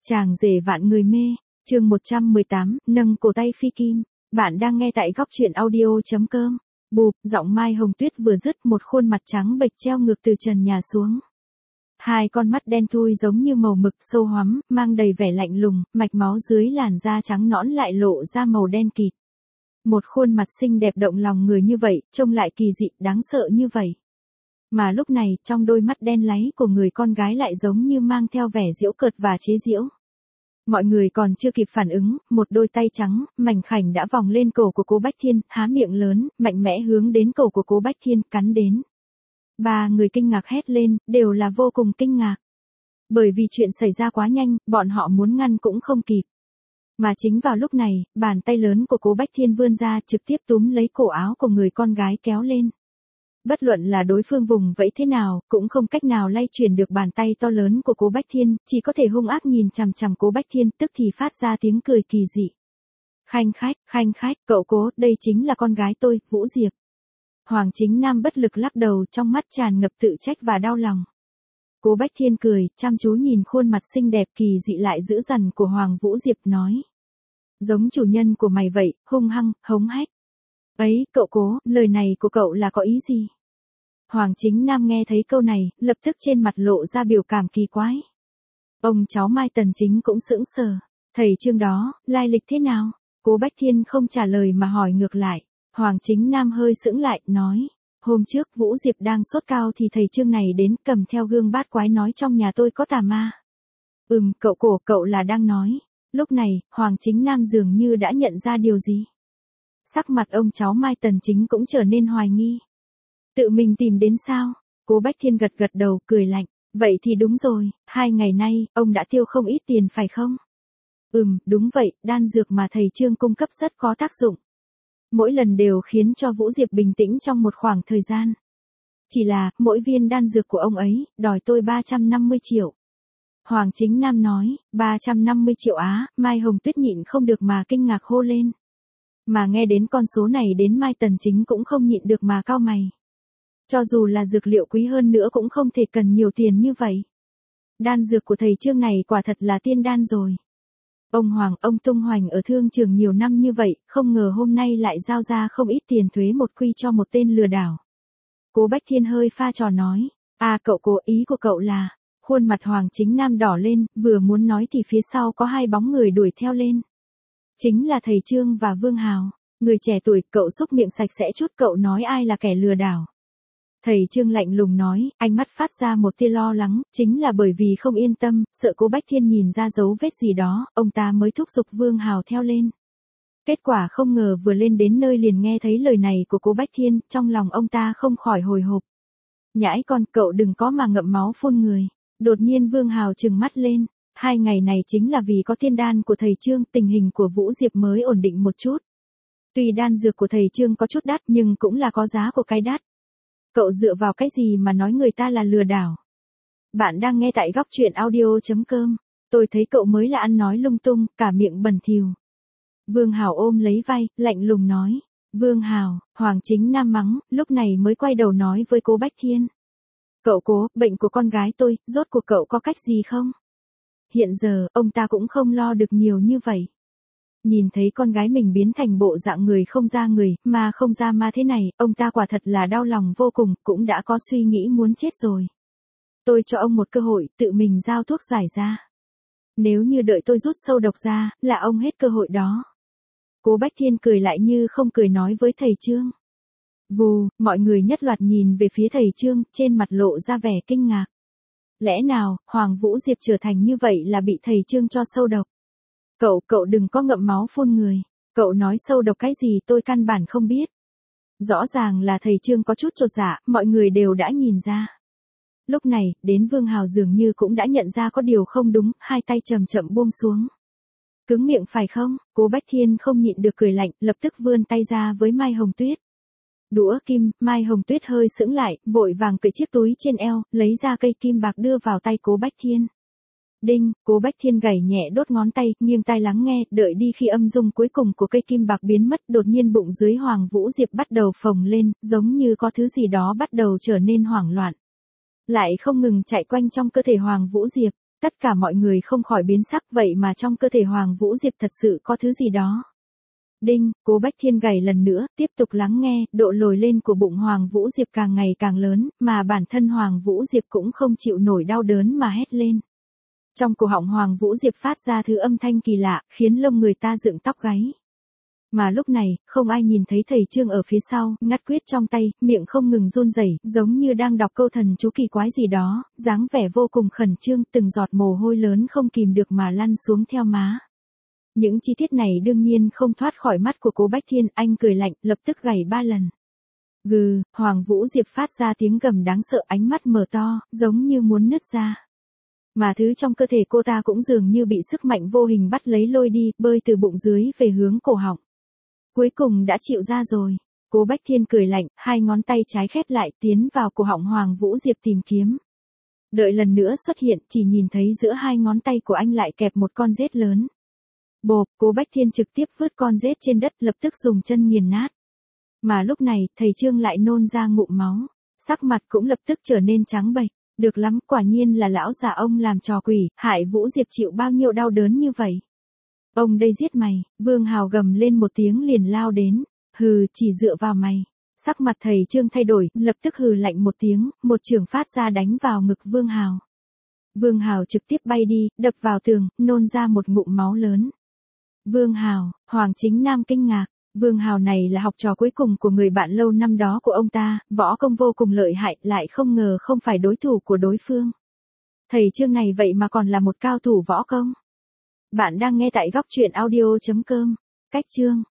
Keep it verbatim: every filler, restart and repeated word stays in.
Chàng rể vạn người mê, chương một trăm mười tám, nâng cổ tay phi kim. Bạn đang nghe tại góc truyện audio chấm com. Bụp, giọng Mai Hồng Tuyết vừa dứt, một khuôn mặt trắng bệch treo ngược từ trần nhà xuống. Hai con mắt đen thui giống như màu mực sâu hoắm, mang đầy vẻ lạnh lùng, mạch máu dưới làn da trắng nõn lại lộ ra màu đen kịt. Một khuôn mặt xinh đẹp động lòng người như vậy, trông lại kỳ dị, đáng sợ như vậy. Mà lúc này, trong đôi mắt đen láy của người con gái lại giống như mang theo vẻ giễu cợt và chế giễu. Mọi người còn chưa kịp phản ứng, một đôi tay trắng, mảnh khảnh đã vòng lên cổ của Cố Bách Thiên, há miệng lớn, mạnh mẽ hướng đến cổ của Cố Bách Thiên, cắn đến. Ba người kinh ngạc hét lên, đều là vô cùng kinh ngạc. Bởi vì chuyện xảy ra quá nhanh, bọn họ muốn ngăn cũng không kịp. Mà chính vào lúc này, bàn tay lớn của Cố Bách Thiên vươn ra trực tiếp túm lấy cổ áo của người con gái kéo lên. Bất luận là đối phương vùng vẫy thế nào, cũng không cách nào lay chuyển được bàn tay to lớn của Cố Bách Thiên, chỉ có thể hung ác nhìn chằm chằm Cố Bách Thiên, tức thì phát ra tiếng cười kỳ dị. Khanh khách, khanh khách, cậu Cố, đây chính là con gái tôi, Vũ Diệp. Hoàng Chính Nam bất lực lắc đầu, trong mắt tràn ngập tự trách và đau lòng. Cố Bách Thiên cười, chăm chú nhìn khuôn mặt xinh đẹp kỳ dị lại dữ dằn của Hoàng Vũ Diệp nói. Giống chủ nhân của mày vậy, hung hăng, hống hách. Ấy, cậu Cố, lời này của cậu là có ý gì? Hoàng Chính Nam nghe thấy câu này, lập tức trên mặt lộ ra biểu cảm kỳ quái. Ông cháu Mai Tần Chính cũng sững sờ. Thầy Trương đó, lai lịch thế nào? Cố Bách Thiên không trả lời mà hỏi ngược lại. Hoàng Chính Nam hơi sững lại, nói. Hôm trước Vũ Diệp đang sốt cao thì thầy Trương này đến cầm theo gương bát quái nói trong nhà tôi có tà ma. Ừm, cậu Cổ, cậu là đang nói. Lúc này, Hoàng Chính Nam dường như đã nhận ra điều gì. Sắc mặt ông cháu Mai Tần Chính cũng trở nên hoài nghi. Tự mình tìm đến sao? Cố Bách Thiên gật gật đầu, cười lạnh. Vậy thì đúng rồi, hai ngày nay, ông đã tiêu không ít tiền phải không? Ừm, đúng vậy, đan dược mà thầy Trương cung cấp rất có tác dụng. Mỗi lần đều khiến cho Vũ Diệp bình tĩnh trong một khoảng thời gian. Chỉ là, mỗi viên đan dược của ông ấy, đòi tôi ba trăm năm mươi triệu. Hoàng Chính Nam nói, ba trăm năm mươi triệu á, Mai Hồng Tuyết nhịn không được mà kinh ngạc hô lên. Mà nghe đến con số này đến Mai Tần Chính cũng không nhịn được mà cau mày. Cho dù là dược liệu quý hơn nữa cũng không thể cần nhiều tiền như vậy. Đan dược của thầy Trương này quả thật là tiên đan rồi. Ông Hoàng, ông tung hoành ở thương trường nhiều năm như vậy, không ngờ hôm nay lại giao ra không ít tiền thuế một quy cho một tên lừa đảo. Cố Bách Thiên hơi pha trò nói, à cậu Cố, ý của cậu là, khuôn mặt Hoàng Chính Nam đỏ lên, vừa muốn nói thì phía sau có hai bóng người đuổi theo lên. Chính là thầy Trương và Vương Hào. Người trẻ tuổi, cậu xúc miệng sạch sẽ chút, cậu nói ai là kẻ lừa đảo. Thầy Trương lạnh lùng nói, ánh mắt phát ra một tia lo lắng, chính là bởi vì không yên tâm, sợ Cố Bách Thiên nhìn ra dấu vết gì đó, ông ta mới thúc giục Vương Hào theo lên. Kết quả không ngờ vừa lên đến nơi liền nghe thấy lời này của Cố Bách Thiên, trong lòng ông ta không khỏi hồi hộp. Nhãi con, cậu đừng có mà ngậm máu phun người. Đột nhiên Vương Hào trừng mắt lên, hai ngày này chính là vì có tiên đan của thầy Trương, tình hình của Vũ Diệp mới ổn định một chút. Tuy đan dược của thầy Trương có chút đắt nhưng cũng là có giá của cái đắt. Cậu dựa vào cái gì mà nói người ta là lừa đảo? Bạn đang nghe tại góc truyện audio chấm com. Tôi thấy cậu mới là ăn nói lung tung, cả miệng bẩn thỉu. Vương Hào ôm lấy vai, lạnh lùng nói. Vương Hào, Hoàng Chính Nam mắng, lúc này mới quay đầu nói với Cố Bách Thiên. Cậu Cố, bệnh của con gái tôi, rốt cuộc cậu có cách gì không? Hiện giờ, ông ta cũng không lo được nhiều như vậy. Nhìn thấy con gái mình biến thành bộ dạng người không ra người, mà không ra ma thế này, ông ta quả thật là đau lòng vô cùng, cũng đã có suy nghĩ muốn chết rồi. Tôi cho ông một cơ hội, tự mình giao thuốc giải ra. Nếu như đợi tôi rút sâu độc ra, là ông hết cơ hội đó. Cố Bách Thiên cười lại như không cười nói với thầy Trương. Vù, mọi người nhất loạt nhìn về phía thầy Trương, trên mặt lộ ra vẻ kinh ngạc. Lẽ nào, Hoàng Vũ Diệp trở thành như vậy là bị thầy Trương cho sâu độc? Cậu, cậu đừng có ngậm máu phun người. Cậu nói sâu độc cái gì tôi căn bản không biết. Rõ ràng là thầy Trương có chút chột dạ, mọi người đều đã nhìn ra. Lúc này, đến Vương Hào dường như cũng đã nhận ra có điều không đúng, hai tay chậm chậm buông xuống. Cứng miệng phải không? Cố Bách Thiên không nhịn được cười lạnh, lập tức vươn tay ra với Mai Hồng Tuyết. Đũa kim, Mai Hồng Tuyết hơi sững lại, vội vàng cởi chiếc túi trên eo, lấy ra cây kim bạc đưa vào tay Cố Bách Thiên. Đinh, Cố Bách Thiên gảy nhẹ đốt ngón tay, nghiêng tai lắng nghe, đợi đi khi âm dung cuối cùng của cây kim bạc biến mất, đột nhiên bụng dưới Hoàng Vũ Diệp bắt đầu phồng lên, giống như có thứ gì đó bắt đầu trở nên hoảng loạn. Lại không ngừng chạy quanh trong cơ thể Hoàng Vũ Diệp. Tất cả mọi người không khỏi biến sắc, vậy mà trong cơ thể Hoàng Vũ Diệp thật sự có thứ gì đó. Đinh, Cố Bách Thiên gảy lần nữa, tiếp tục lắng nghe, độ lồi lên của bụng Hoàng Vũ Diệp càng ngày càng lớn, mà bản thân Hoàng Vũ Diệp cũng không chịu nổi đau đớn mà hét lên. Trong cổ họng Hoàng Vũ Diệp phát ra thứ âm thanh kỳ lạ, khiến lông người ta dựng tóc gáy. Mà lúc này, không ai nhìn thấy thầy Trương ở phía sau, ngắt quyết trong tay, miệng không ngừng run rẩy, giống như đang đọc câu thần chú kỳ quái gì đó, dáng vẻ vô cùng khẩn trương, từng giọt mồ hôi lớn không kìm được mà lăn xuống theo má. Những chi tiết này đương nhiên không thoát khỏi mắt của Cố Bách Thiên, anh cười lạnh, lập tức gảy ba lần. Gừ, Hoàng Vũ Diệp phát ra tiếng gầm đáng sợ, ánh mắt mở to, giống như muốn nứt ra. Mà thứ trong cơ thể cô ta cũng dường như bị sức mạnh vô hình bắt lấy lôi đi, bơi từ bụng dưới về hướng cổ họng. Cuối cùng đã chịu ra rồi. Cố Bách Thiên cười lạnh, hai ngón tay trái khép lại, tiến vào cổ họng Hoàng Vũ Diệp tìm kiếm. Đợi lần nữa xuất hiện, chỉ nhìn thấy giữa hai ngón tay của anh lại kẹp một con rết lớn. Bộp, Cố Bách Thiên trực tiếp vứt con rết trên đất, lập tức dùng chân nghiền nát. Mà lúc này, thầy Trương lại nôn ra ngụm máu, sắc mặt cũng lập tức trở nên trắng bệch. Được lắm, quả nhiên là lão già ông làm trò quỷ, hại Vũ Diệp chịu bao nhiêu đau đớn như vậy. Ông đây giết mày, Vương Hào gầm lên một tiếng liền lao đến, hừ, chỉ dựa vào mày. Sắc mặt thầy Trương thay đổi, lập tức hừ lạnh một tiếng, một chưởng phát ra đánh vào ngực Vương Hào. Vương Hào trực tiếp bay đi, đập vào tường, nôn ra một ngụm máu lớn. Vương Hào, Hoàng Chính Nam kinh ngạc. Vương Hào này là học trò cuối cùng của người bạn lâu năm đó của ông ta, võ công vô cùng lợi hại, lại không ngờ không phải đối thủ của đối phương. Thầy Trương này vậy mà còn là một cao thủ võ công. Bạn đang nghe tại góc truyện audio chấm com. Cách chương